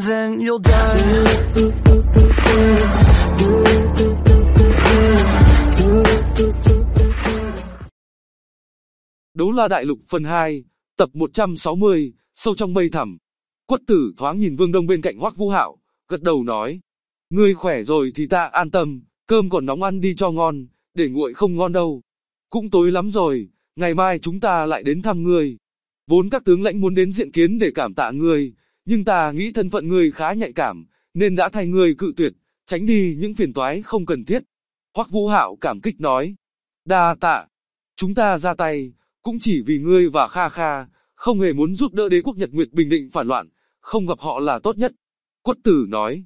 and then you'll die. Đấu La Đại Lục phần 2, tập 160, sâu trong mây thẳm. Quất Tử thoáng nhìn Vương Đông bên cạnh Hoắc Vũ Hạo, gật đầu nói: "Ngươi khỏe rồi thì ta an tâm, cơm còn nóng ăn đi cho ngon, để nguội không ngon đâu. Cũng tối lắm rồi, ngày mai chúng ta lại đến thăm ngươi. Vốn các tướng lãnh muốn đến diện kiến để cảm tạ ngươi, nhưng ta nghĩ thân phận ngươi khá nhạy cảm, nên đã thay ngươi cự tuyệt, tránh đi những phiền toái không cần thiết." Hoắc Vũ Hạo cảm kích nói: "Đa tạ. Chúng ta ra tay cũng chỉ vì ngươi và Kha Kha, không hề muốn giúp đỡ đế quốc Nhật Nguyệt bình định phản loạn, không gặp họ là tốt nhất." Quất Tử nói: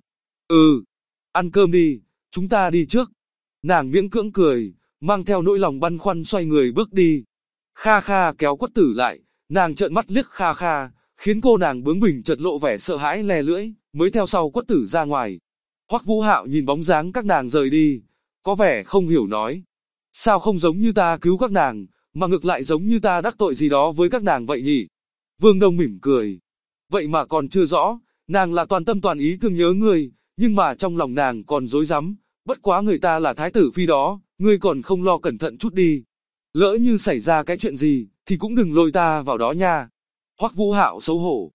"Ăn cơm đi, chúng ta đi trước." Nàng miễn cưỡng cười, mang theo nỗi lòng băn khoăn xoay người bước đi. Kha Kha kéo Quất Tử lại, nàng trợn mắt liếc Kha Kha, khiến cô nàng bướng bỉnh chợt lộ vẻ sợ hãi lè lưỡi, mới theo sau Quất Tử ra ngoài. Hoắc Vũ Hạo nhìn bóng dáng các nàng rời đi, có vẻ không hiểu nói: "Sao không giống như ta cứu các nàng, mà ngược lại giống như ta đắc tội gì đó với các nàng vậy nhỉ?" Vương Đông mỉm cười: "Vậy mà còn chưa rõ, nàng là toàn tâm toàn ý thương nhớ ngươi, nhưng mà trong lòng nàng còn rối rắm, bất quá người ta là thái tử phi đó, ngươi còn không lo cẩn thận chút đi. Lỡ như xảy ra cái chuyện gì, thì cũng đừng lôi ta vào đó nha." Hoắc Vũ Hạo xấu hổ: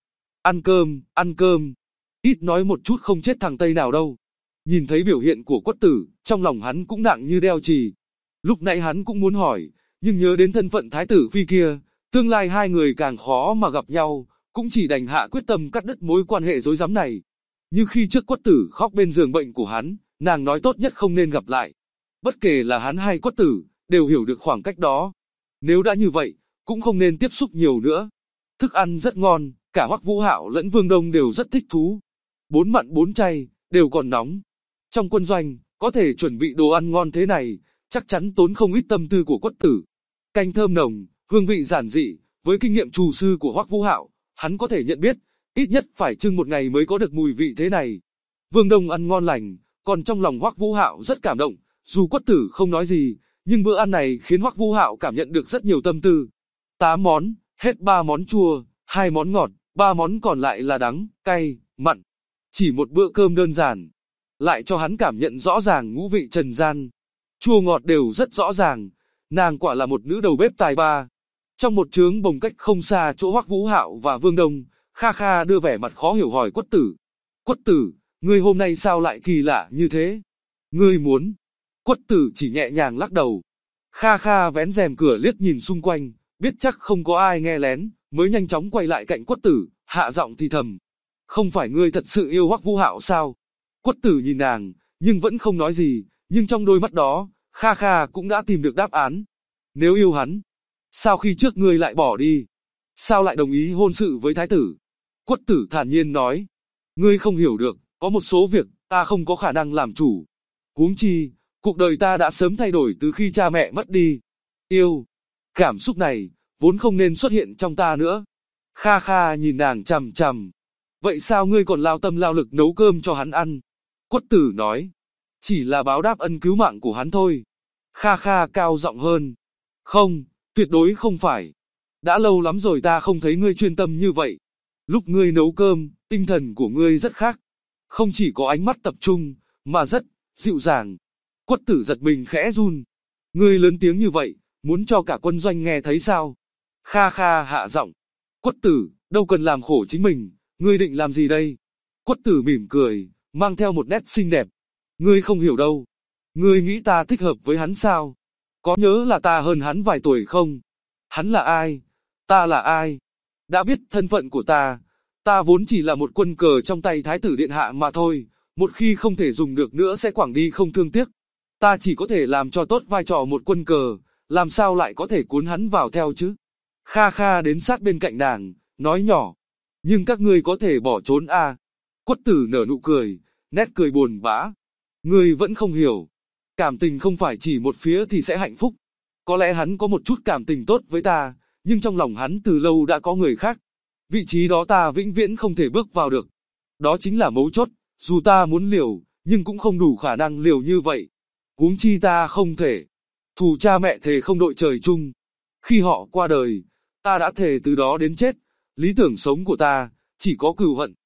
ăn cơm. Ít nói một chút không chết thằng Tây nào đâu." Nhìn thấy biểu hiện của Quất Tử, trong lòng hắn cũng nặng như đeo chì. Lúc nãy hắn cũng muốn hỏi, nhưng nhớ đến thân phận thái tử phi kia, tương lai hai người càng khó mà gặp nhau, cũng chỉ đành hạ quyết tâm cắt đứt mối quan hệ rối rắm này. Như khi trước Quất Tử khóc bên giường bệnh của hắn, nàng nói tốt nhất không nên gặp lại. Bất kể là hắn hay Quất Tử, đều hiểu được khoảng cách đó. Nếu đã như vậy, cũng không nên tiếp xúc nhiều nữa. Thức ăn rất ngon, cả Hoắc Vũ Hạo lẫn Vương Đông đều rất thích thú. 4 mặn 4 chay, đều còn nóng. Trong quân doanh, có thể chuẩn bị đồ ăn ngon thế này, chắc chắn tốn không ít tâm tư của Quất Tử. Canh thơm nồng, hương vị giản dị, với kinh nghiệm厨sư của Hoắc Vũ Hạo, hắn có thể nhận biết, ít nhất phải chưng một ngày mới có được mùi vị thế này. Vương Đông ăn ngon lành, còn trong lòng Hoắc Vũ Hạo rất cảm động, dù Quất Tử không nói gì, nhưng bữa ăn này khiến Hoắc Vũ Hạo cảm nhận được rất nhiều tâm tư. 8 món, hết 3 món chua, 2 món ngọt, 3 món còn lại là đắng, cay, mặn. Chỉ một bữa cơm đơn giản, lại cho hắn cảm nhận rõ ràng ngũ vị trần gian. Chua ngọt đều rất rõ ràng, nàng quả là một nữ đầu bếp tài ba. Trong một trướng bồng cách không xa chỗ Hoắc Vũ Hạo và Vương Đông, Kha Kha đưa vẻ mặt khó hiểu hỏi Quất Tử: "Quất Tử, ngươi hôm nay sao lại kỳ lạ như thế? Ngươi muốn?" Quất Tử chỉ nhẹ nhàng lắc đầu. Kha Kha vén rèm cửa liếc nhìn xung quanh, biết chắc không có ai nghe lén, mới nhanh chóng quay lại cạnh Quất Tử, hạ giọng thì thầm: "Không phải ngươi thật sự yêu Hoắc Vũ Hạo sao?" Quất Tử nhìn nàng, nhưng vẫn không nói gì, nhưng trong đôi mắt đó, Kha Kha cũng đã tìm được đáp án. Nếu yêu hắn, sao khi trước ngươi lại bỏ đi? Sao lại đồng ý hôn sự với thái tử? Quất Tử thản nhiên nói: "Ngươi không hiểu được, có một số việc, ta không có khả năng làm chủ. Huống chi, cuộc đời ta đã sớm thay đổi từ khi cha mẹ mất đi. Yêu, cảm xúc này, vốn không nên xuất hiện trong ta nữa." Kha Kha nhìn nàng chằm chằm. "Vậy sao ngươi còn lao tâm lao lực nấu cơm cho hắn ăn?" Quất Tử nói: "Chỉ là báo đáp ân cứu mạng của hắn thôi." Kha Kha cao giọng hơn: "Không, tuyệt đối không phải. Đã lâu lắm rồi ta không thấy ngươi chuyên tâm như vậy. Lúc ngươi nấu cơm, tinh thần của ngươi rất khác. Không chỉ có ánh mắt tập trung, mà rất dịu dàng." Quất Tử giật mình khẽ run. "Ngươi lớn tiếng như vậy, muốn cho cả quân doanh nghe thấy sao?" Kha Kha hạ giọng: "Quất Tử, đâu cần làm khổ chính mình, ngươi định làm gì đây?" Quất Tử mỉm cười, mang theo một nét xinh đẹp. "Ngươi không hiểu đâu. Ngươi nghĩ ta thích hợp với hắn sao? Có nhớ là ta hơn hắn vài tuổi không? Hắn là ai? Ta là ai? Đã biết thân phận của ta vốn chỉ là một quân cờ trong tay thái tử điện hạ mà thôi, một khi không thể dùng được nữa sẽ quẳng đi không thương tiếc. Ta chỉ có thể làm cho tốt vai trò một quân cờ, làm sao lại có thể cuốn hắn vào theo chứ?" Kha Kha đến sát bên cạnh nàng, nói nhỏ: "Nhưng các ngươi có thể bỏ trốn à?" Quất Tử nở nụ cười, nét cười buồn bã. "Ngươi vẫn không hiểu. Cảm tình không phải chỉ một phía thì sẽ hạnh phúc. Có lẽ hắn có một chút cảm tình tốt với ta, nhưng trong lòng hắn từ lâu đã có người khác. Vị trí đó ta vĩnh viễn không thể bước vào được. Đó chính là mấu chốt, dù ta muốn liều, nhưng cũng không đủ khả năng liều như vậy. Huống chi ta không thể. Thù cha mẹ thề không đội trời chung. Khi họ qua đời, ta đã thề từ đó đến chết, lý tưởng sống của ta, chỉ có cừu hận."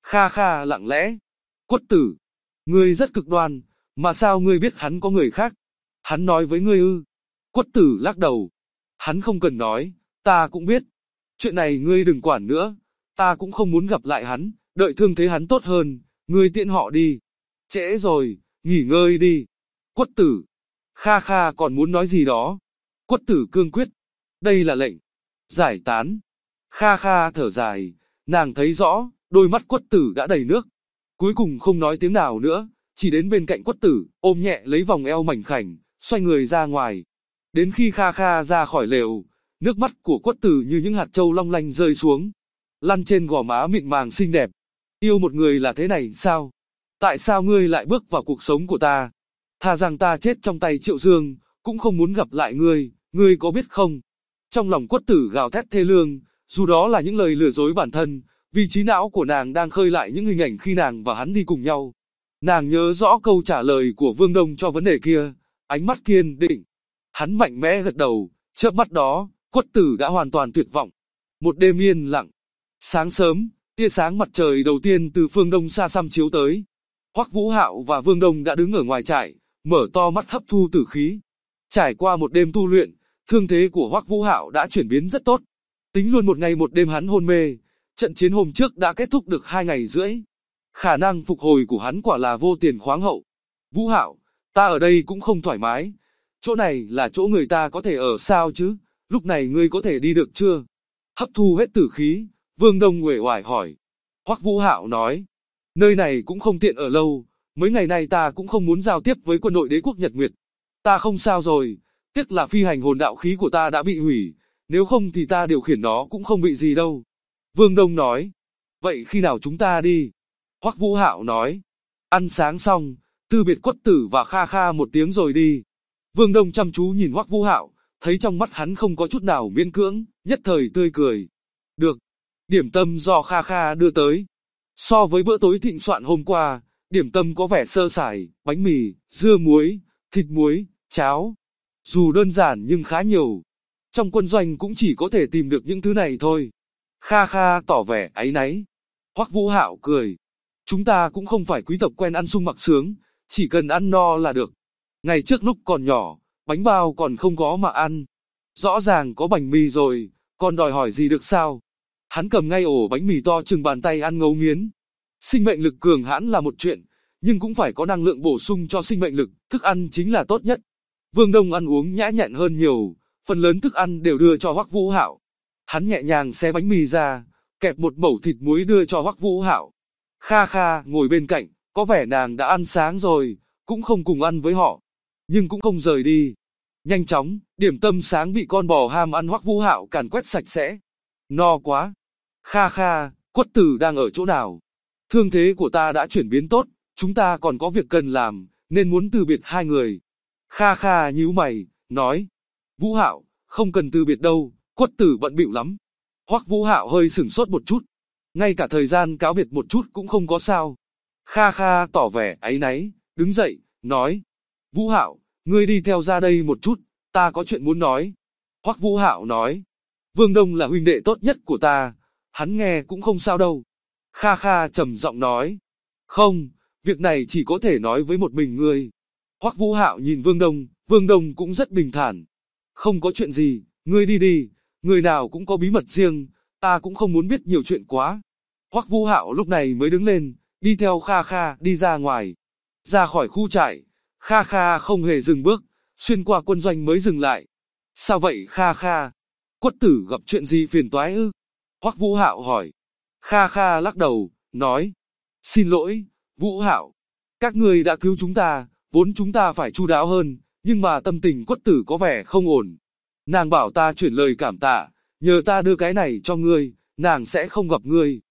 Kha Kha lặng lẽ. Quất tử, ngươi rất cực đoan, mà sao ngươi biết hắn có người khác? Hắn nói với ngươi ư? Quất tử lắc đầu. Hắn không cần nói, ta cũng biết. Chuyện này ngươi đừng quản nữa, ta cũng không muốn gặp lại hắn, đợi thương thế hắn tốt hơn, ngươi tiễn họ đi. Trễ rồi, nghỉ ngơi đi. Quất tử. Kha Kha còn muốn nói gì đó. Quất tử cương quyết. Đây là lệnh. Giải tán. Kha Kha thở dài, nàng thấy rõ, đôi mắt quất tử đã đầy nước. Cuối cùng không nói tiếng nào nữa, chỉ đến bên cạnh quất tử, ôm nhẹ lấy vòng eo mảnh khảnh, xoay người ra ngoài. Đến khi Kha Kha ra khỏi lều, nước mắt của quất tử như những hạt châu long lanh rơi xuống, lăn trên gò má mịn màng xinh đẹp. Yêu một người là thế này sao? Tại sao ngươi lại bước vào cuộc sống của ta? Thà rằng ta chết trong tay Triệu Dương, cũng không muốn gặp lại ngươi có biết không? Trong lòng quất tử gào thét thê lương, dù đó là những lời lừa dối bản thân, vì trí não của nàng đang khơi lại những hình ảnh khi nàng và hắn đi cùng nhau. Nàng nhớ rõ câu trả lời của Vương Đông cho vấn đề kia, ánh mắt kiên định. Hắn mạnh mẽ gật đầu, chớp mắt đó, quất tử đã hoàn toàn tuyệt vọng. Một đêm yên lặng. Sáng sớm, tia sáng mặt trời đầu tiên từ phương đông xa xăm chiếu tới. Hoắc Vũ Hạo và Vương Đông đã đứng ở ngoài trại, mở to mắt hấp thu tử khí. Trải qua một đêm tu luyện, thương thế của Hoắc Vũ Hạo đã chuyển biến rất tốt. Tính luôn một ngày một đêm hắn hôn mê, trận chiến hôm trước đã kết thúc được 2 ngày rưỡi. Khả năng phục hồi của hắn quả là vô tiền khoáng hậu. Vũ Hạo, ta ở đây cũng không thoải mái. Chỗ này là chỗ người ta có thể ở sao chứ? Lúc này ngươi có thể đi được chưa? Hấp thu hết tử khí, Vương Đông uể oải hỏi. Hoắc Vũ Hạo nói, nơi này cũng không tiện ở lâu, mấy ngày nay ta cũng không muốn giao tiếp với quân đội đế quốc Nhật Nguyệt. Ta không sao rồi, tiếc là phi hành hồn đạo khí của ta đã bị hủy, nếu không thì ta điều khiển nó cũng không bị gì đâu. Vương Đông nói, vậy khi nào chúng ta đi? Hoắc Vũ Hạo nói, ăn sáng xong, từ biệt quất tử và Kha Kha một tiếng rồi đi. Vương Đông chăm chú nhìn Hoắc Vũ Hạo, thấy trong mắt hắn không có chút nào miễn cưỡng, nhất thời tươi cười. Được. Điểm tâm do Kha Kha đưa tới. So với bữa tối thịnh soạn hôm qua, điểm tâm có vẻ sơ sài, bánh mì, dưa muối, thịt muối, cháo. Dù đơn giản nhưng khá nhiều. Trong quân doanh cũng chỉ có thể tìm được những thứ này thôi. Kha Kha tỏ vẻ áy náy. Hoắc Vũ Hạo cười. Chúng ta cũng không phải quý tộc quen ăn sung mặc sướng, chỉ cần ăn no là được. Ngày trước lúc còn nhỏ, bánh bao còn không có mà ăn. Rõ ràng có bánh mì rồi, còn đòi hỏi gì được sao? Hắn cầm ngay ổ bánh mì to chừng bàn tay ăn ngấu nghiến. Sinh mệnh lực cường hãn là một chuyện, nhưng cũng phải có năng lượng bổ sung cho sinh mệnh lực, thức ăn chính là tốt nhất. Vương Đông ăn uống nhã nhặn hơn nhiều, phần lớn thức ăn đều đưa cho Hoắc Vũ Hạo. Hắn nhẹ nhàng xé bánh mì ra, kẹp một mẩu thịt muối đưa cho Hoắc Vũ Hạo. Kha Kha ngồi bên cạnh, có vẻ nàng đã ăn sáng rồi, cũng không cùng ăn với họ, nhưng cũng không rời đi. Nhanh chóng, điểm tâm sáng bị con bò ham ăn Hoắc Vũ Hạo càn quét sạch sẽ. No quá. Kha Kha, quất tử đang ở chỗ nào? Thương thế của ta đã chuyển biến tốt, chúng ta còn có việc cần làm, nên muốn từ biệt hai người. Kha Kha nhíu mày, nói. Vũ Hạo, không cần từ biệt đâu, quất tử bận bịu lắm. Hoắc Vũ Hạo hơi sửng sốt một chút. Ngay cả thời gian cáo biệt một chút cũng không có sao. Kha Kha tỏ vẻ áy náy, đứng dậy, nói. Vũ Hạo, ngươi đi theo ra đây một chút, ta có chuyện muốn nói. Hoắc Vũ Hạo nói. Vương Đông là huynh đệ tốt nhất của ta, hắn nghe cũng không sao đâu. Kha Kha trầm giọng nói. Không, việc này chỉ có thể nói với một mình ngươi. Hoắc Vũ Hạo nhìn Vương Đông cũng rất bình thản. Không có chuyện gì, ngươi đi đi, người nào cũng có bí mật riêng, ta cũng không muốn biết nhiều chuyện quá. Hoắc Vũ Hạo lúc này mới đứng lên, đi theo Kha Kha đi ra ngoài. Ra khỏi khu trại, Kha Kha không hề dừng bước, xuyên qua quân doanh mới dừng lại. Sao vậy Kha Kha? Quất tử gặp chuyện gì phiền toái ư? Hoắc Vũ Hạo hỏi. Kha Kha lắc đầu, nói. Xin lỗi, Vũ Hạo. Các ngươi đã cứu chúng ta, vốn chúng ta phải chu đáo hơn, nhưng mà tâm tình quất tử có vẻ không ổn. Nàng bảo ta chuyển lời cảm tạ, nhờ ta đưa cái này cho ngươi, nàng sẽ không gặp ngươi.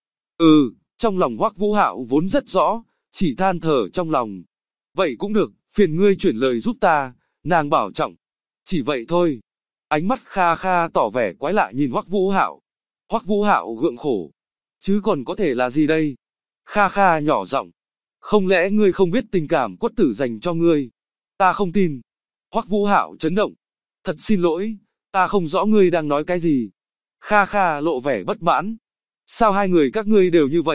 Trong lòng Hoắc Vũ Hạo vốn rất rõ, chỉ than thở trong lòng. Vậy cũng được, phiền ngươi chuyển lời giúp ta, nàng bảo trọng. Chỉ vậy thôi. Ánh mắt Kha Kha tỏ vẻ quái lạ nhìn Hoắc Vũ Hạo. Hoắc Vũ Hạo gượng khổ. Chứ còn có thể là gì đây? Kha Kha nhỏ giọng. Không lẽ ngươi không biết tình cảm quất tử dành cho ngươi? Ta không tin. Hoắc Vũ Hạo chấn động. Thật xin lỗi, ta không rõ ngươi đang nói cái gì. Kha Kha lộ vẻ bất mãn. Sao hai người các ngươi đều như vậy,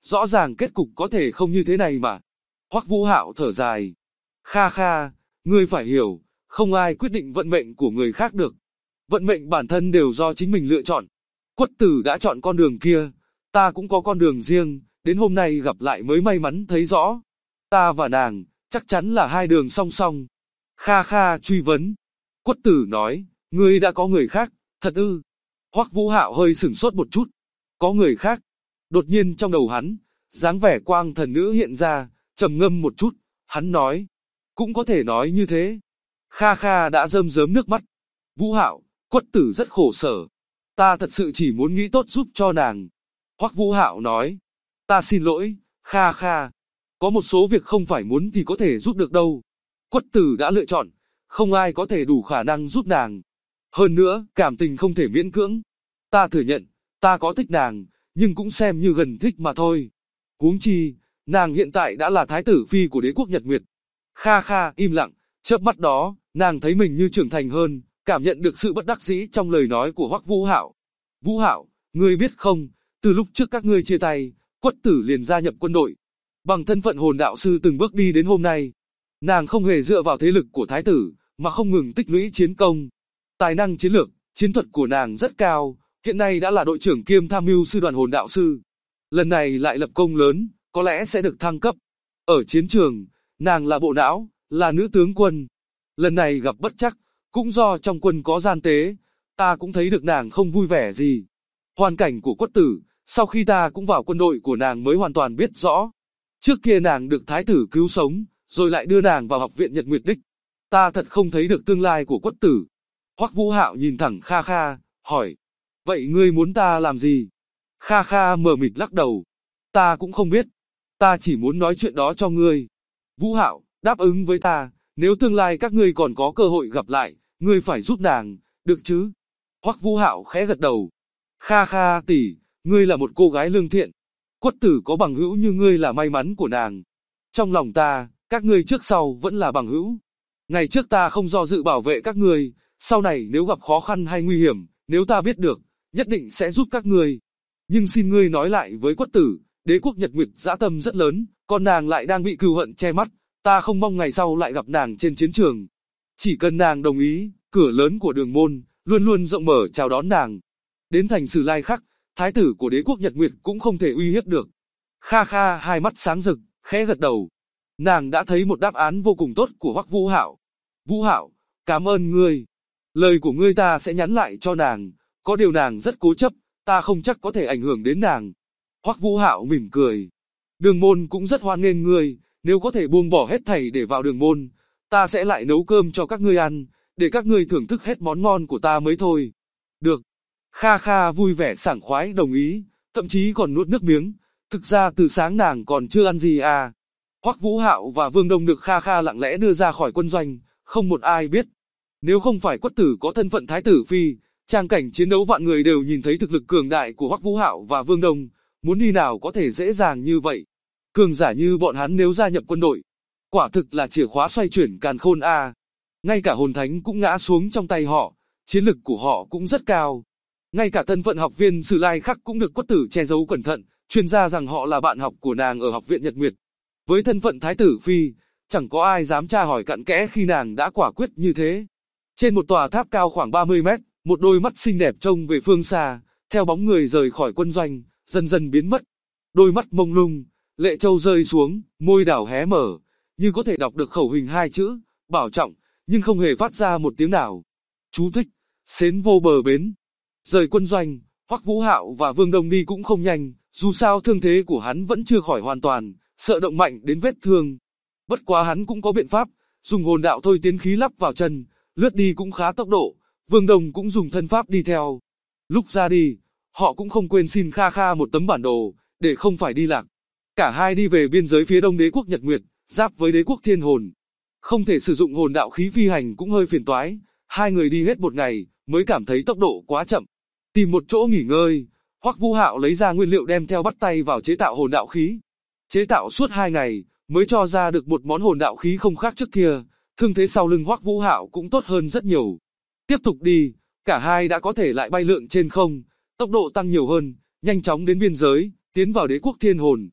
rõ ràng kết cục có thể không như thế này mà. Hoắc Vũ Hạo thở dài. Kha kha, ngươi phải hiểu, không ai quyết định vận mệnh của người khác được. Vận mệnh bản thân đều do chính mình lựa chọn. Quất Tử đã chọn con đường kia, ta cũng có con đường riêng, đến hôm nay gặp lại mới may mắn thấy rõ. Ta và nàng, chắc chắn là hai đường song song. Kha kha truy vấn. Quất Tử nói, ngươi đã có người khác, thật ư? Hoắc Vũ Hạo hơi sửng sốt một chút. Có người khác. Đột nhiên trong đầu hắn, dáng vẻ quang thần nữ hiện ra, trầm ngâm một chút, hắn nói. Cũng có thể nói như thế. Kha kha đã rơm rớm nước mắt. Vũ Hạo, Quất Tử rất khổ sở. Ta thật sự chỉ muốn nghĩ tốt giúp cho nàng. Hoắc Vũ Hạo nói. Ta xin lỗi, Kha kha. Có một số việc không phải muốn thì có thể giúp được đâu. Quất Tử đã lựa chọn, không ai có thể đủ khả năng giúp nàng. Hơn nữa, cảm tình không thể miễn cưỡng. Ta thừa nhận, ta có thích nàng, nhưng cũng xem như gần thích mà thôi. Huống chi, nàng hiện tại đã là thái tử phi của đế quốc Nhật Nguyệt. Kha kha im lặng, chớp mắt đó, nàng thấy mình như trưởng thành hơn, cảm nhận được sự bất đắc dĩ trong lời nói của Hoắc Vũ Hạo. Vũ Hạo, ngươi biết không, từ lúc trước các ngươi chia tay, Quất Tử liền gia nhập quân đội. Bằng thân phận hồn đạo sư từng bước đi đến hôm nay. Nàng không hề dựa vào thế lực của thái tử, mà không ngừng tích lũy chiến công. Tài năng chiến lược, chiến thuật của nàng rất cao, hiện nay đã là đội trưởng kiêm tham mưu sư đoàn hồn đạo sư. Lần này lại lập công lớn, có lẽ sẽ được thăng cấp. Ở chiến trường, nàng là bộ não, là nữ tướng quân. Lần này gặp bất trắc, cũng do trong quân có gian tế, ta cũng thấy được nàng không vui vẻ gì. Hoàn cảnh của Quất Tử, sau khi ta cũng vào quân đội của nàng mới hoàn toàn biết rõ. Trước kia nàng được thái tử cứu sống, rồi lại đưa nàng vào học viện Nhật Nguyệt Đích. Ta thật không thấy được tương lai của Quất Tử. Hoắc Vũ Hạo nhìn thẳng Kha kha, hỏi. Vậy ngươi muốn ta làm gì? Kha kha mờ mịt lắc đầu. Ta cũng không biết. Ta chỉ muốn nói chuyện đó cho ngươi. Vũ Hạo, đáp ứng với ta, nếu tương lai các ngươi còn có cơ hội gặp lại, ngươi phải giúp nàng, được chứ? Hoắc Vũ Hạo khẽ gật đầu. Kha kha tỷ, ngươi là một cô gái lương thiện. Quất Tử có bằng hữu như ngươi là may mắn của nàng. Trong lòng ta, các ngươi trước sau vẫn là bằng hữu. Ngày trước ta không do dự bảo vệ các ngươi, sau này nếu gặp khó khăn hay nguy hiểm, nếu ta biết được, nhất định sẽ giúp các ngươi. Nhưng xin ngươi nói lại với Quất Tử, đế quốc Nhật Nguyệt dã tâm rất lớn, còn nàng lại đang bị cừu hận che mắt, ta không mong ngày sau lại gặp nàng trên chiến trường. Chỉ cần nàng đồng ý, cửa lớn của Đường Môn luôn luôn rộng mở chào đón nàng. Đến thành Sử Lai Khắc, thái tử của đế quốc Nhật Nguyệt cũng không thể uy hiếp được. Kha kha hai mắt sáng rực, khẽ gật đầu. Nàng đã thấy một đáp án vô cùng tốt của Hoắc Vũ Hạo. Vũ Hạo, cảm ơn ngươi. Lời của ngươi ta sẽ nhắn lại cho nàng, có điều nàng rất cố chấp, ta không chắc có thể ảnh hưởng đến nàng. Hoắc Vũ Hạo mỉm cười. Đường Môn cũng rất hoan nghênh ngươi, nếu có thể buông bỏ hết thảy để vào Đường Môn, ta sẽ lại nấu cơm cho các ngươi ăn, để các ngươi thưởng thức hết món ngon của ta mới thôi. Được. Kha kha vui vẻ sảng khoái đồng ý, thậm chí còn nuốt nước miếng, thực ra từ sáng nàng còn chưa ăn gì à. Hoắc Vũ Hạo và Vương Đông được Kha kha lặng lẽ đưa ra khỏi quân doanh, không một ai biết. Nếu không phải Quất Tử có thân phận thái tử phi, trang cảnh chiến đấu vạn người đều nhìn thấy thực lực cường đại của Hoắc Vũ Hạo và Vương Đông, muốn đi nào có thể dễ dàng như vậy. Cường giả như bọn hắn nếu gia nhập quân đội, quả thực là chìa khóa xoay chuyển càn khôn a. Ngay cả hồn thánh cũng ngã xuống trong tay họ, chiến lực của họ cũng rất cao. Ngay cả thân phận học viên Sử Lai Khắc cũng được Quất Tử che giấu cẩn thận, truyền ra rằng họ là bạn học của nàng ở học viện Nhật Nguyệt. Với thân phận thái tử phi, chẳng có ai dám tra hỏi cặn kẽ khi nàng đã quả quyết như thế. Trên một tòa tháp cao khoảng 30 mét, một đôi mắt xinh đẹp trông về phương xa, theo bóng người rời khỏi quân doanh, dần dần biến mất. Đôi mắt mông lung, lệ châu rơi xuống, môi đảo hé mở, như có thể đọc được khẩu hình hai chữ, bảo trọng, nhưng không hề phát ra một tiếng nào. Chú thích, xến vô bờ bến. Rời quân doanh, Hoắc Vũ Hạo và Vương Đông đi cũng không nhanh, dù sao thương thế của hắn vẫn chưa khỏi hoàn toàn, sợ động mạnh đến vết thương. Bất quá hắn cũng có biện pháp, dùng hồn đạo thôi tiến khí lắp vào chân, lướt đi cũng khá tốc độ, Vương Đông cũng dùng thân pháp đi theo. Lúc ra đi, họ cũng không quên xin Kha kha một tấm bản đồ, để không phải đi lạc. Cả hai đi về biên giới phía đông đế quốc Nhật Nguyệt, giáp với đế quốc Thiên Hồn. Không thể sử dụng hồn đạo khí phi hành cũng hơi phiền toái, hai người đi hết một ngày, mới cảm thấy tốc độ quá chậm. Tìm một chỗ nghỉ ngơi, Hoắc Vũ Hạo lấy ra nguyên liệu đem theo bắt tay vào chế tạo hồn đạo khí. Chế tạo suốt 2 ngày, mới cho ra được một món hồn đạo khí không khác trước kia, thương thế sau lưng Hoắc Vũ Hạo cũng tốt hơn rất nhiều. Tiếp tục đi, cả hai đã có thể lại bay lượn trên không, tốc độ tăng nhiều hơn, nhanh chóng đến biên giới, tiến vào đế quốc Thiên Hồn.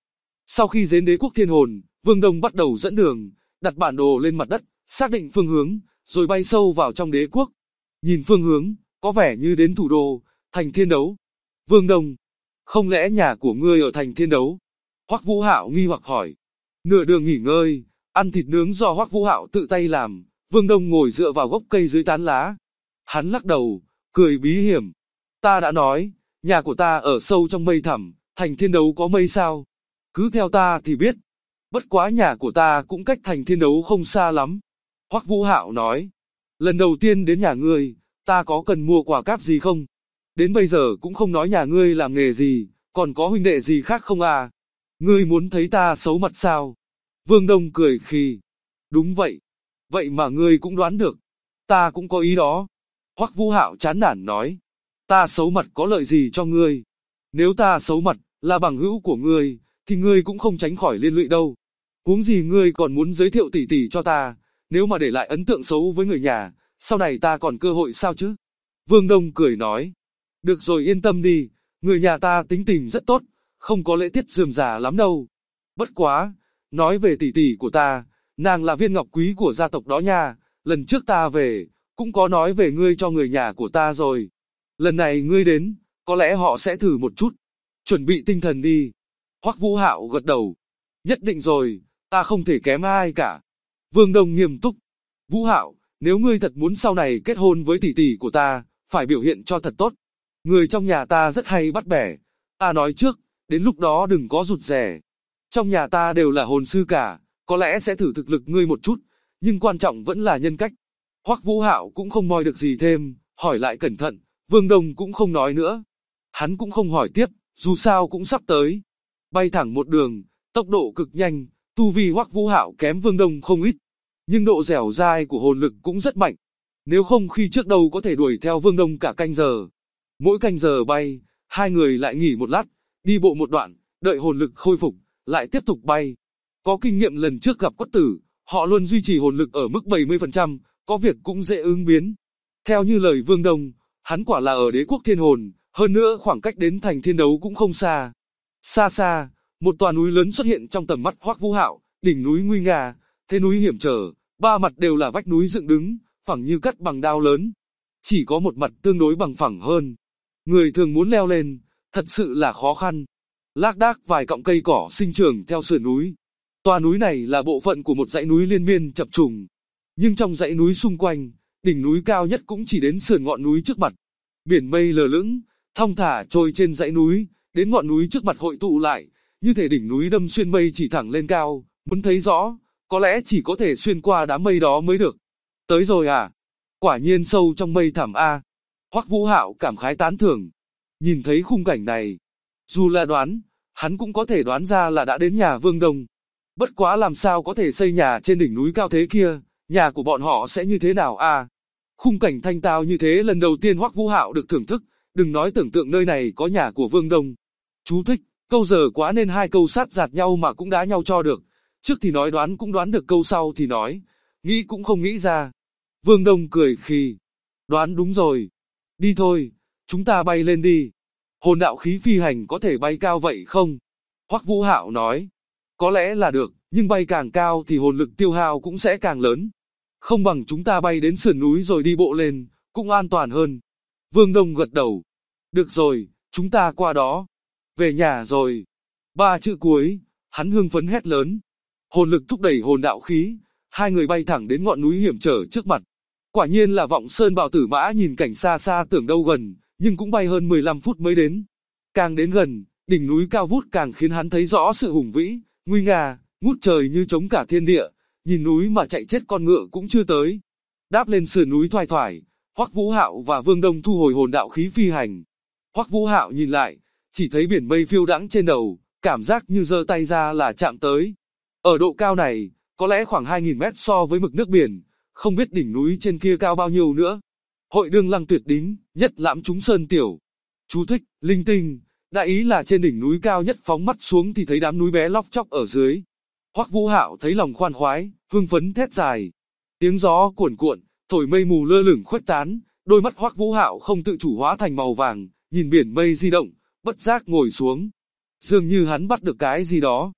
Sau khi đến đế quốc Thiên Hồn, Vương Đông bắt đầu dẫn đường, đặt bản đồ lên mặt đất, xác định phương hướng, rồi bay sâu vào trong đế quốc. Nhìn phương hướng, có vẻ như đến thủ đô, thành Thiên Đấu. Vương Đông, không lẽ nhà của ngươi ở thành Thiên Đấu? Hoắc Vũ Hạo nghi hoặc hỏi. Nửa đường nghỉ ngơi, ăn thịt nướng do Hoắc Vũ Hạo tự tay làm, Vương Đông ngồi dựa vào gốc cây dưới tán lá. Hắn lắc đầu, cười bí hiểm. Ta đã nói, nhà của ta ở sâu trong mây thẳm, thành Thiên Đấu có mây sao? Cứ theo ta thì biết. Bất quá nhà của ta cũng cách thành Thiên Đấu không xa lắm. Hoắc Vũ Hạo nói. Lần đầu tiên đến nhà ngươi, ta có cần mua quà cáp gì không? Đến bây giờ cũng không nói nhà ngươi làm nghề gì, còn có huynh đệ gì khác không à? Ngươi muốn thấy ta xấu mặt sao? Vương Đông cười khì. Đúng vậy. Vậy mà ngươi cũng đoán được. Ta cũng có ý đó. Hoắc Vũ Hạo chán nản nói. Ta xấu mặt có lợi gì cho ngươi? Nếu ta xấu mặt, là bằng hữu của ngươi, thì ngươi cũng không tránh khỏi liên lụy đâu. Huống gì ngươi còn muốn giới thiệu tỷ tỷ cho ta, nếu mà để lại ấn tượng xấu với người nhà, sau này ta còn cơ hội sao chứ? Vương Đông cười nói. Được rồi yên tâm đi, người nhà ta tính tình rất tốt, không có lễ tiết rườm rà lắm đâu. Bất quá, nói về tỷ tỷ của ta, nàng là viên ngọc quý của gia tộc đó nha, lần trước ta về, cũng có nói về ngươi cho người nhà của ta rồi. Lần này ngươi đến, có lẽ họ sẽ thử một chút. Chuẩn bị tinh thần đi. Hoắc Vũ Hạo gật đầu. Nhất định rồi, ta không thể kém ai cả. Vương Đông nghiêm túc. Vũ Hạo, nếu ngươi thật muốn sau này kết hôn với tỷ tỷ của ta, phải biểu hiện cho thật tốt. Người trong nhà ta rất hay bắt bẻ. Ta nói trước, đến lúc đó đừng có rụt rè. Trong nhà ta đều là hồn sư cả, có lẽ sẽ thử thực lực ngươi một chút, nhưng quan trọng vẫn là nhân cách. Hoắc Vũ Hạo cũng không moi được gì thêm, hỏi lại cẩn thận, Vương Đông cũng không nói nữa. Hắn cũng không hỏi tiếp, dù sao cũng sắp tới. Bay thẳng một đường, tốc độ cực nhanh, tu vi Hoắc Vũ Hạo kém Vương Đông không ít, nhưng độ dẻo dai của hồn lực cũng rất mạnh. Nếu không khi trước đâu có thể đuổi theo Vương Đông cả canh giờ. Mỗi canh giờ bay, hai người lại nghỉ một lát, đi bộ một đoạn, đợi hồn lực khôi phục, lại tiếp tục bay. Có kinh nghiệm lần trước gặp Quất Tử, họ luôn duy trì hồn lực ở mức 70%, có việc cũng dễ ứng biến. Theo như lời Vương Đông, hắn quả là ở đế quốc Thiên Hồn, hơn nữa khoảng cách đến thành Thiên Đấu cũng không xa. Xa xa, một tòa núi lớn xuất hiện trong tầm mắt Hoắc Vũ Hạo, đỉnh núi nguy nga, thế núi hiểm trở, ba mặt đều là vách núi dựng đứng, phẳng như cắt bằng đao lớn. Chỉ có một mặt tương đối bằng phẳng hơn. Người thường muốn leo lên, thật sự là khó khăn. Lác đác vài cọng cây cỏ sinh trưởng theo sườn núi. Tòa núi này là bộ phận của một dãy núi liên miên chập trùng. Nhưng trong dãy núi xung quanh, đỉnh núi cao nhất cũng chỉ đến sườn ngọn núi trước mặt. Biển mây lờ lững, thong thả trôi trên dãy núi, đến ngọn núi trước mặt hội tụ lại, như thể đỉnh núi đâm xuyên mây chỉ thẳng lên cao, muốn thấy rõ, có lẽ chỉ có thể xuyên qua đám mây đó mới được. Tới rồi à? Quả nhiên sâu trong mây thẳm a. Hoắc Vũ Hạo cảm khái tán thưởng. Nhìn thấy khung cảnh này, dù là đoán, hắn cũng có thể đoán ra là đã đến nhà Vương Đông. Bất quá làm sao có thể xây nhà trên đỉnh núi cao thế kia, nhà của bọn họ sẽ như thế nào a? Khung cảnh thanh tao như thế lần đầu tiên Hoắc Vũ Hạo được thưởng thức, đừng nói tưởng tượng nơi này có nhà của Vương Đông. Chú thích, câu giờ quá nên hai câu sát giạt nhau mà cũng đá nhau cho được. Trước thì nói đoán cũng đoán được, câu sau thì nói, nghĩ cũng không nghĩ ra. Vương Đông cười khì. Đoán đúng rồi. Đi thôi, chúng ta bay lên đi. Hồn đạo khí phi hành có thể bay cao vậy không? Hoắc Vũ Hạo nói. Có lẽ là được, nhưng bay càng cao thì hồn lực tiêu hao cũng sẽ càng lớn. Không bằng chúng ta bay đến sườn núi rồi đi bộ lên, cũng an toàn hơn. Vương Đông gật đầu. Được rồi, chúng ta qua đó. Về nhà rồi. Ba chữ cuối, hắn hưng phấn hét lớn. Hồn lực thúc đẩy hồn đạo khí, hai người bay thẳng đến ngọn núi hiểm trở trước mặt. Quả nhiên là Vọng Sơn Bào Tử Mã nhìn cảnh xa xa tưởng đâu gần, nhưng cũng bay hơn 15 phút mới đến. Càng đến gần, đỉnh núi cao vút càng khiến hắn thấy rõ sự hùng vĩ, nguy nga, ngút trời như trống cả thiên địa, nhìn núi mà chạy chết con ngựa cũng chưa tới. Đáp lên sườn núi thoải thoải, Hoắc Vũ Hạo và Vương Đông thu hồi hồn đạo khí phi hành. Hoắc Vũ Hạo nhìn lại, chỉ thấy biển mây phiêu đãng trên đầu, cảm giác như giơ tay ra là chạm tới. Ở độ cao này, có lẽ khoảng 2.000 mét so với mực nước biển, không biết đỉnh núi trên kia cao bao nhiêu nữa. Hội đương lăng tuyệt đính, nhất lãm chúng sơn tiểu. Chú thích, linh tinh, đại ý là trên đỉnh núi cao nhất phóng mắt xuống thì thấy đám núi bé lóc chóc ở dưới. Hoắc Vũ Hạo thấy lòng khoan khoái, hưng phấn thét dài. Tiếng gió cuồn cuộn, thổi mây mù lơ lửng khuếch tán, đôi mắt Hoắc Vũ Hạo không tự chủ hóa thành màu vàng, nhìn biển mây di động, bất giác ngồi xuống. Dường như hắn bắt được cái gì đó.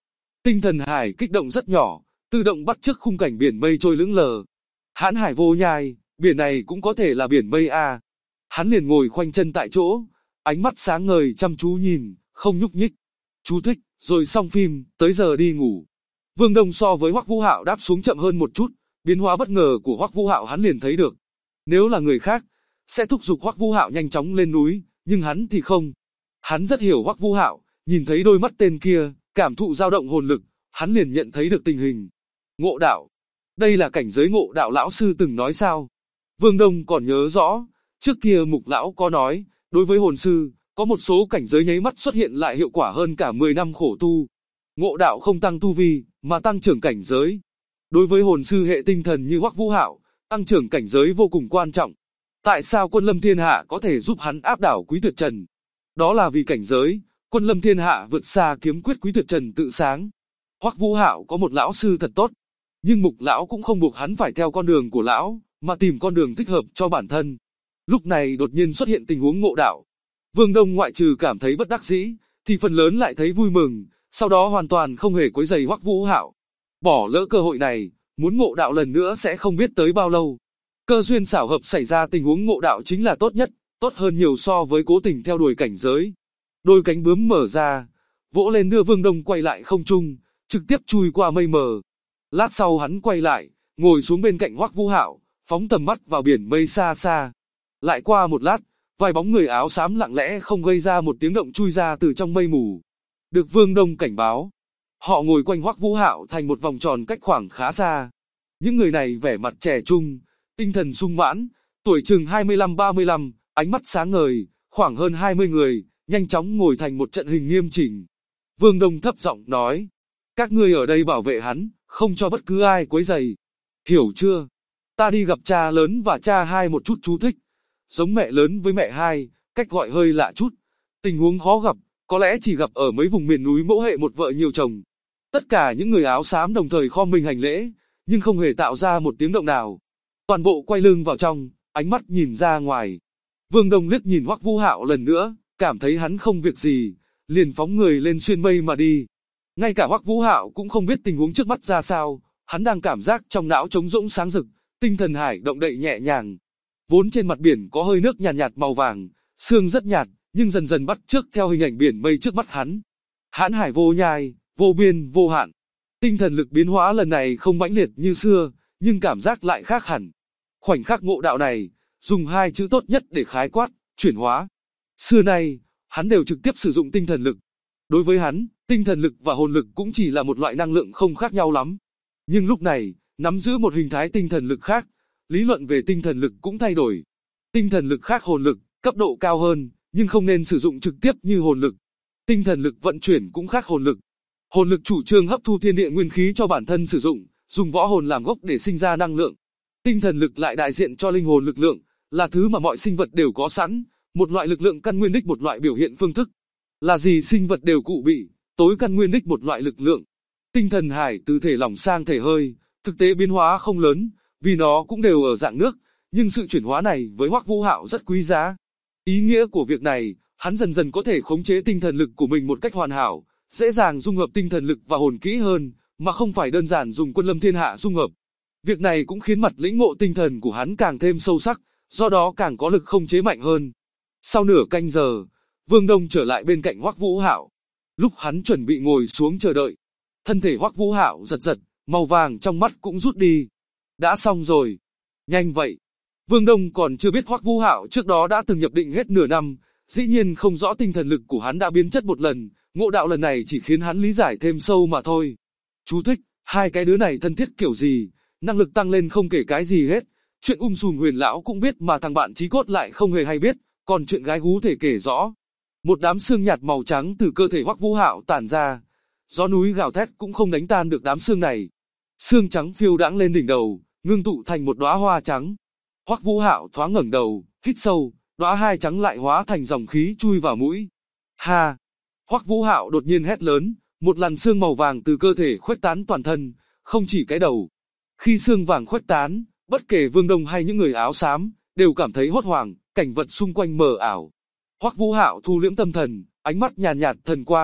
Tinh thần hải kích động rất nhỏ, tự động bắt chước khung cảnh biển mây trôi lững lờ. Hãn Hải vô nhai, biển này cũng có thể là biển mây à. Hắn liền ngồi khoanh chân tại chỗ, ánh mắt sáng ngời chăm chú nhìn, không nhúc nhích. Chú thích, rồi xong phim, tới giờ đi ngủ. Vương Đông so với Hoắc Vũ Hạo đáp xuống chậm hơn một chút, biến hóa bất ngờ của Hoắc Vũ Hạo hắn liền thấy được. Nếu là người khác, sẽ thúc giục Hoắc Vũ Hạo nhanh chóng lên núi, nhưng hắn thì không. Hắn rất hiểu Hoắc Vũ Hạo, nhìn thấy đôi mắt tên kia, cảm thụ dao động hồn lực, hắn liền nhận thấy được tình hình. Ngộ đạo. Đây là cảnh giới ngộ đạo lão sư từng nói sao? Vương Đông còn nhớ rõ, trước kia Mục lão có nói, đối với hồn sư, có một số cảnh giới nháy mắt xuất hiện lại hiệu quả hơn cả 10 năm khổ tu. Ngộ đạo không tăng tu vi, mà tăng trưởng cảnh giới. Đối với hồn sư hệ tinh thần như Hoắc Vũ Hạo, tăng trưởng cảnh giới vô cùng quan trọng. Tại sao Quân Lâm Thiên Hạ có thể giúp hắn áp đảo Quý Tuyệt Trần? Đó là vì cảnh giới, Quân Lâm Thiên Hạ vượt xa kiếm quyết Quý Tuyệt Trần tự sáng. Hoắc Vũ Hạo có một lão sư thật tốt, nhưng Mục lão cũng không buộc hắn phải theo con đường của lão, mà tìm con đường thích hợp cho bản thân. Lúc này đột nhiên xuất hiện tình huống ngộ đạo. Vương Đông ngoại trừ cảm thấy bất đắc dĩ, thì phần lớn lại thấy vui mừng, sau đó hoàn toàn không hề quấy rầy Hoắc Vũ Hạo. Bỏ lỡ cơ hội này, muốn ngộ đạo lần nữa sẽ không biết tới bao lâu. Cơ duyên xảo hợp xảy ra tình huống ngộ đạo chính là tốt nhất, tốt hơn nhiều so với cố tình theo đuổi cảnh giới. Đôi cánh bướm mở ra, vỗ lên đưa Vương Đông quay lại không trung, trực tiếp chui qua mây mờ. Lát sau hắn quay lại, ngồi xuống bên cạnh Hoắc Vũ Hạo, phóng tầm mắt vào biển mây xa xa. Lại qua một lát, vài bóng người áo xám lặng lẽ không gây ra một tiếng động chui ra từ trong mây mù. Được Vương Đông cảnh báo, họ ngồi quanh Hoắc Vũ Hạo thành một vòng tròn cách khoảng khá xa. Những người này vẻ mặt trẻ trung, tinh thần sung mãn, tuổi chừng 25-35, ánh mắt sáng ngời, khoảng hơn 20 người, nhanh chóng ngồi thành một trận hình nghiêm chỉnh. Vương Đông thấp giọng nói, các ngươi ở đây bảo vệ hắn, không cho bất cứ ai quấy rầy. Hiểu chưa? Ta đi gặp cha lớn và cha hai một chút. Chú thích. Giống mẹ lớn với mẹ hai, cách gọi hơi lạ chút. Tình huống khó gặp, có lẽ chỉ gặp ở mấy vùng miền núi mẫu hệ một vợ nhiều chồng. Tất cả những người áo xám đồng thời khom mình hành lễ, nhưng không hề tạo ra một tiếng động nào. Toàn bộ quay lưng vào trong, ánh mắt nhìn ra ngoài. Vương Đông liếc nhìn Hoắc Vũ Hạo lần nữa, cảm thấy hắn không việc gì, liền phóng người lên xuyên mây mà đi. Ngay cả Hoắc Vũ Hạo cũng không biết tình huống trước mắt ra sao, hắn đang cảm giác trong não trống rỗng sáng rực, tinh thần hải động đậy nhẹ nhàng. Vốn trên mặt biển có hơi nước nhàn nhạt màu vàng, sương rất nhạt, nhưng dần dần bắt chước theo hình ảnh biển mây trước mắt hắn. Hãn hải vô nhai, vô biên, vô hạn. Tinh thần lực biến hóa lần này không mãnh liệt như xưa, nhưng cảm giác lại khác hẳn. Khoảnh khắc ngộ đạo này, dùng hai chữ tốt nhất để khái quát, chuyển hóa. Xưa nay, hắn đều trực tiếp sử dụng tinh thần lực. Đối với hắn, tinh thần lực và hồn lực cũng chỉ là một loại năng lượng không khác nhau lắm. Nhưng lúc này, nắm giữ một hình thái tinh thần lực khác, lý luận về tinh thần lực cũng thay đổi. Tinh thần lực khác hồn lực, cấp độ cao hơn, nhưng không nên sử dụng trực tiếp như hồn lực. Tinh thần lực vận chuyển cũng khác hồn lực. Hồn lực chủ trương hấp thu thiên địa nguyên khí cho bản thân sử dụng, dùng võ hồn làm gốc để sinh ra năng lượng. Tinh thần lực lại đại diện cho linh hồn lực lượng, là thứ mà mọi sinh vật đều có sẵn, một loại lực lượng căn nguyên đích một loại biểu hiện phương thức. Là gì sinh vật đều cụ bị, tối căn nguyên đích một loại lực lượng. Tinh thần hải từ thể lỏng sang thể hơi, thực tế biến hóa không lớn, vì nó cũng đều ở dạng nước, nhưng sự chuyển hóa này với Hoắc Vũ Hạo rất quý giá. Ý nghĩa của việc này, hắn dần dần có thể khống chế tinh thần lực của mình một cách hoàn hảo, dễ dàng dung hợp tinh thần lực và hồn kỹ hơn, mà không phải đơn giản dùng Quân Lâm Thiên Hạ dung hợp. Việc này cũng khiến mặt lĩnh ngộ tinh thần của hắn càng thêm sâu sắc, do đó càng có lực khống chế mạnh hơn. Sau nửa canh giờ, Vương Đông trở lại bên cạnh Hoắc Vũ Hạo. Lúc hắn chuẩn bị ngồi xuống chờ đợi, thân thể Hoắc Vũ Hạo giật giật, màu vàng trong mắt cũng rút đi. Đã xong rồi. Nhanh vậy. Vương Đông còn chưa biết Hoắc Vũ Hạo trước đó đã từng nhập định hết nửa năm, dĩ nhiên không rõ tinh thần lực của hắn đã biến chất một lần, ngộ đạo lần này chỉ khiến hắn lý giải thêm sâu mà thôi. Chú thích, hai cái đứa này thân thiết kiểu gì, năng lực tăng lên không kể cái gì hết, chuyện sùm Huyền lão cũng biết mà thằng bạn chí cốt lại không hề hay biết, còn chuyện gái gú thể kể rõ. Một đám xương nhạt màu trắng từ cơ thể Hoắc Vũ Hạo tản ra, gió núi gào thét cũng không đánh tan được đám xương này. Xương trắng phiêu đãng lên đỉnh đầu, ngưng tụ thành một đóa hoa trắng. Hoắc Vũ Hạo thoáng ngẩng đầu, hít sâu, đóa hai trắng lại hóa thành dòng khí chui vào mũi. Ha! Hoắc Vũ Hạo đột nhiên hét lớn, một làn xương màu vàng từ cơ thể khuếch tán toàn thân, không chỉ cái đầu. Khi xương vàng khuếch tán, bất kể Vương Đông hay những người áo xám, đều cảm thấy hốt hoảng, cảnh vật xung quanh mờ ảo. Hoắc Vũ Hạo thu liễm tâm thần, ánh mắt nhàn nhạt thần quang,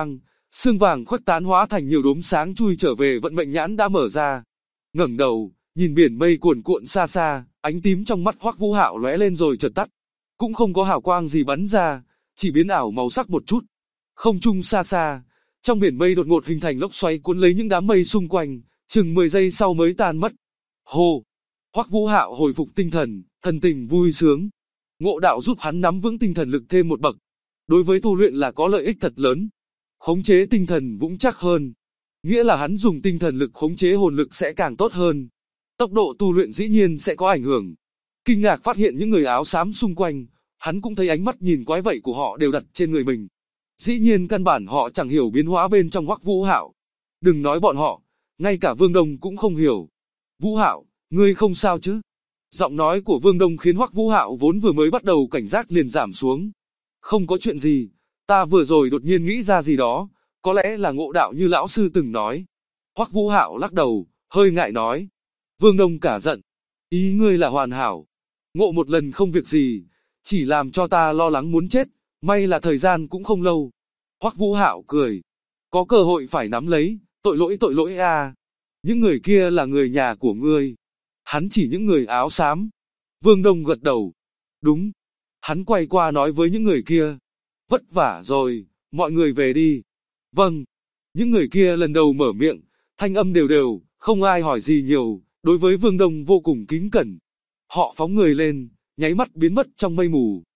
Sương vàng khuếch tán hóa thành nhiều đốm sáng chui trở về vận mệnh nhãn đã mở ra. Ngẩng đầu, nhìn biển mây cuồn cuộn xa xa, ánh tím trong mắt Hoắc Vũ Hạo lóe lên rồi chợt tắt. Cũng không có hào quang gì bắn ra, chỉ biến ảo màu sắc một chút. Không trung xa xa, trong biển mây đột ngột hình thành lốc xoáy cuốn lấy những đám mây xung quanh, chừng 10 giây sau mới tan mất. Hô! Hoắc Vũ Hạo hồi phục tinh thần, thần tình vui sướng. Ngộ đạo giúp hắn nắm vững tinh thần lực thêm một bậc. Đối với tu luyện là có lợi ích thật lớn. Khống chế tinh thần vững chắc hơn, nghĩa là hắn dùng tinh thần lực khống chế hồn lực sẽ càng tốt hơn. Tốc độ tu luyện dĩ nhiên sẽ có ảnh hưởng. Kinh ngạc phát hiện những người áo xám xung quanh, hắn cũng thấy ánh mắt nhìn quái vậy của họ đều đặt trên người mình. Dĩ nhiên căn bản họ chẳng hiểu biến hóa bên trong Hoắc Vũ Hạo. Đừng nói bọn họ, ngay cả Vương Đông cũng không hiểu. Vũ Hạo, ngươi không sao chứ? Giọng nói của Vương Đông khiến Hoắc Vũ Hạo vốn vừa mới bắt đầu cảnh giác liền giảm xuống. Không có chuyện gì, ta vừa rồi đột nhiên nghĩ ra gì đó, có lẽ là ngộ đạo như lão sư từng nói. Hoắc Vũ Hạo lắc đầu, hơi ngại nói. Vương Đông cả giận. Ý ngươi là hoàn hảo. Ngộ một lần không việc gì, chỉ làm cho ta lo lắng muốn chết, may là thời gian cũng không lâu. Hoắc Vũ Hạo cười. Có cơ hội phải nắm lấy, tội lỗi a. Những người kia là người nhà của ngươi. Hắn chỉ những người áo xám. Vương Đông gật đầu. Đúng. Hắn quay qua nói với những người kia. Vất vả rồi, mọi người về đi. Vâng. Những người kia lần đầu mở miệng, thanh âm đều đều, không ai hỏi gì nhiều, đối với Vương Đông vô cùng kính cẩn. Họ phóng người lên, nháy mắt biến mất trong mây mù.